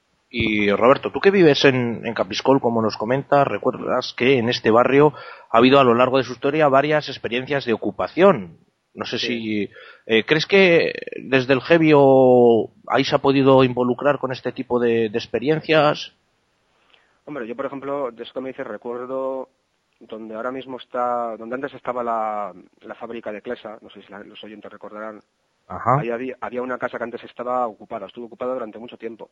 F: Y Roberto, tú que vives en, en Capiscol, como nos comentas, recuerdas que en este barrio ha habido a lo largo de su historia varias experiencias de ocupación. No sé sí. si eh, crees que desde el heavy o ahí se ha podido involucrar con este tipo de, de experiencias.
G: Hombre, yo por ejemplo, de eso que me dices, recuerdo donde ahora mismo está, donde antes estaba la, la fábrica de Clesa, no sé si la, los oyentes recordarán.
F: Ajá.
G: Ahí había, había una casa que antes estaba ocupada, estuvo ocupada durante mucho tiempo.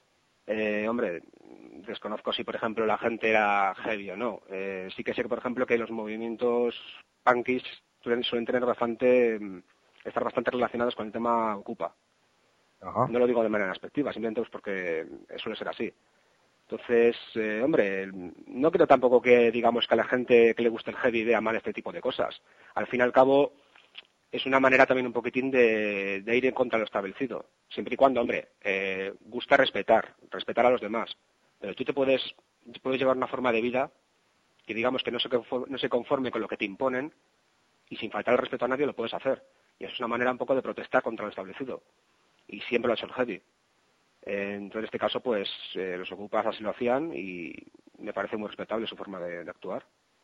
G: Eh, hombre, desconozco si por ejemplo la gente era heavy o no. Eh, sí que sé que por ejemplo que los movimientos punkis suelen, suelen tener bastante, estar bastante relacionados con el tema ocupa.
F: Ajá.
G: No lo digo de manera despectiva, simplemente pues porque suele ser así. Entonces, eh, hombre, no creo tampoco que digamos que a la gente que le gusta el heavy vea mal este tipo de cosas. Al fin y al cabo, es una manera también un poquitín de, de ir en contra de lo establecido. Siempre y cuando, hombre, eh, gusta respetar, respetar a los demás. Pero tú te puedes, puedes llevar una forma de vida que digamos que no se, conforme, no se conforme con lo que te imponen, y sin faltar el respeto a nadie lo puedes hacer. Y eso es una manera un poco de protestar contra lo establecido. Y siempre lo ha hecho el heavy. Eh, entonces, en este caso, pues eh, los ocupas así lo hacían y me parece muy respetable su forma de, de actuar.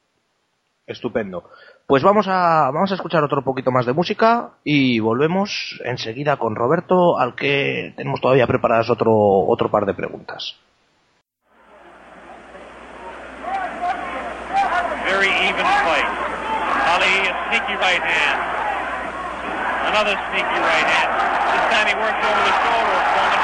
F: Estupendo. Pues vamos a vamos a escuchar otro poquito más de música y volvemos enseguida con Roberto, al que tenemos todavía preparadas otro otro par de preguntas.
H: Very even fight. Ali, a sneaky right hand. Another sneaky right hand. This time he works over the shoulder of Foreman.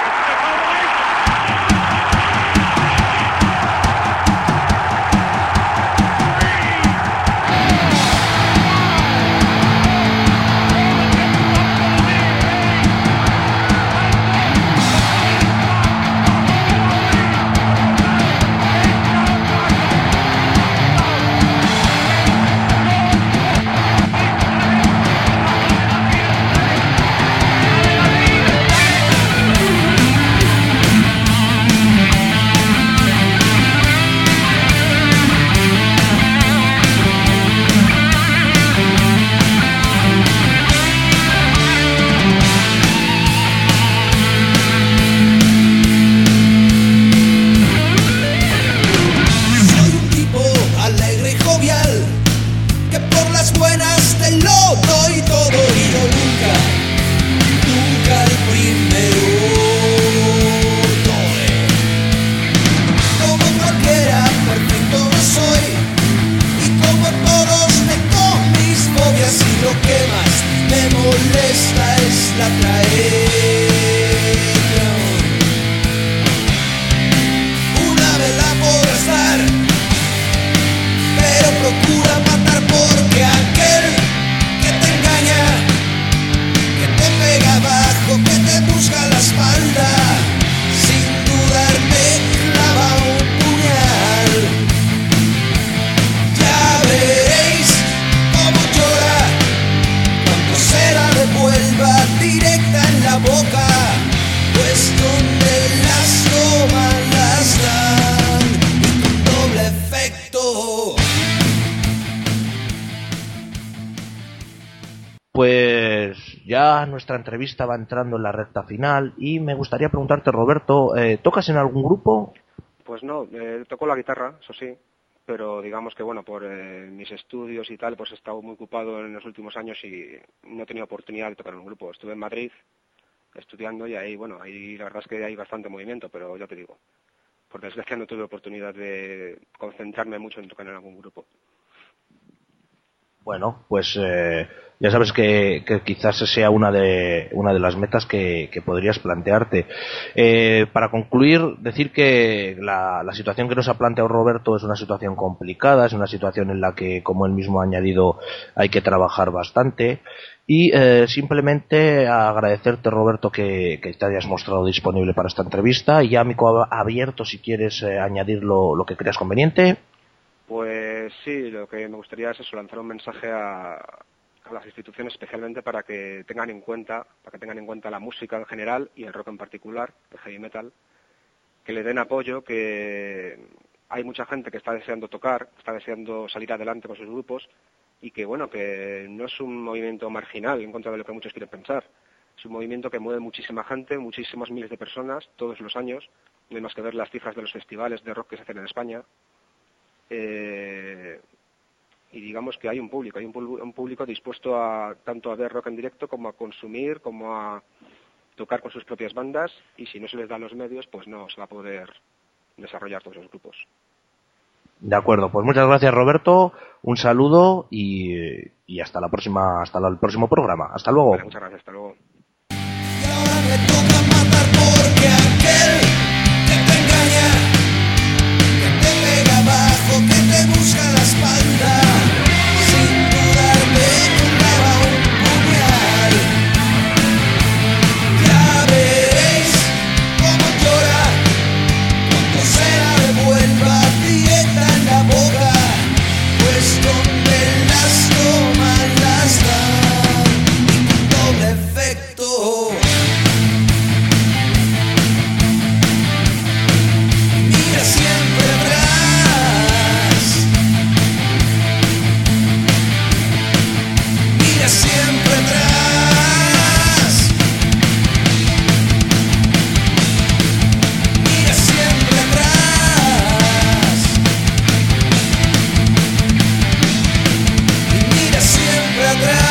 F: Pues ya nuestra entrevista va entrando en la recta final y me gustaría preguntarte, Roberto, eh, ¿tocas en algún grupo?
G: Pues no, eh, toco la guitarra, eso sí, pero digamos que bueno, por eh, mis estudios y tal, pues he estado muy ocupado en los últimos años y no he tenido oportunidad de tocar en un grupo. Estuve en Madrid estudiando y ahí, bueno, ahí la verdad es que hay bastante movimiento, pero ya te digo, por desgracia no tuve oportunidad de concentrarme mucho en tocar en algún grupo.
F: Bueno, pues eh, ya sabes que, que quizás sea una de una de las metas que, que podrías plantearte. Eh, para concluir, decir que la, la situación que nos ha planteado Roberto es una situación complicada, es una situación en la que, como él mismo ha añadido, hay que trabajar bastante. Y eh, simplemente agradecerte, Roberto, que, que te hayas mostrado disponible para esta entrevista. Y ya, micro abierto, si quieres eh, añadir lo, lo que creas conveniente.
G: Pues sí, lo que me gustaría es eso, lanzar un mensaje a, a las instituciones, especialmente para que tengan en cuenta, para que tengan en cuenta la música en general y el rock en particular, el heavy metal, que le den apoyo, que hay mucha gente que está deseando tocar, está deseando salir adelante con sus grupos y que bueno, que no es un movimiento marginal en contra de lo que muchos quieren pensar. Es un movimiento que mueve muchísima gente, muchísimos miles de personas todos los años. No hay más que ver las cifras de los festivales de rock que se hacen en España. Eh, y digamos que hay un público, hay un, un público dispuesto a tanto a ver rock en directo como a consumir, como a tocar con sus propias bandas, y si no se les dan los medios, pues no se va a poder desarrollar todos los grupos.
F: De acuerdo, pues muchas gracias, Roberto, un saludo y, y hasta la próxima, hasta el próximo programa. Hasta luego.
G: Vale, muchas gracias, hasta luego.
B: Y ahora me toca matar porque aquel que te engaña, abajo, que te busca la espalda, sin dudar te clava un puñal. Ya veréis cómo llora cuando se la devuelva dieta en la boca, pues donde las toman las dan y con doble efecto. Mira siempre atrás, mira siempre atrás, mira siempre atrás, y mira siempre atrás.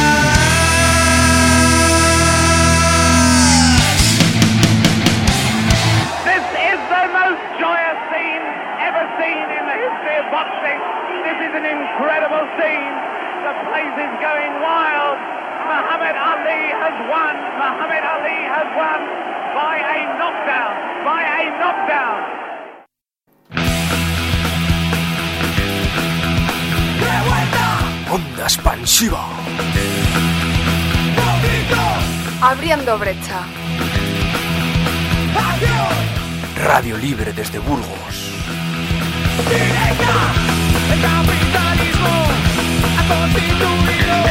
H: This is the most joyous scene ever seen in the history of boxing. This is an incredible scene. The place is going wild. Muhammad Ali has won. Muhammad Ali has won by a knockdown. By a knockdown.
A: Onda expansiva.
I: Abriendo brecha.
A: Radio libre desde Burgos.
H: El capitalismo ha constituido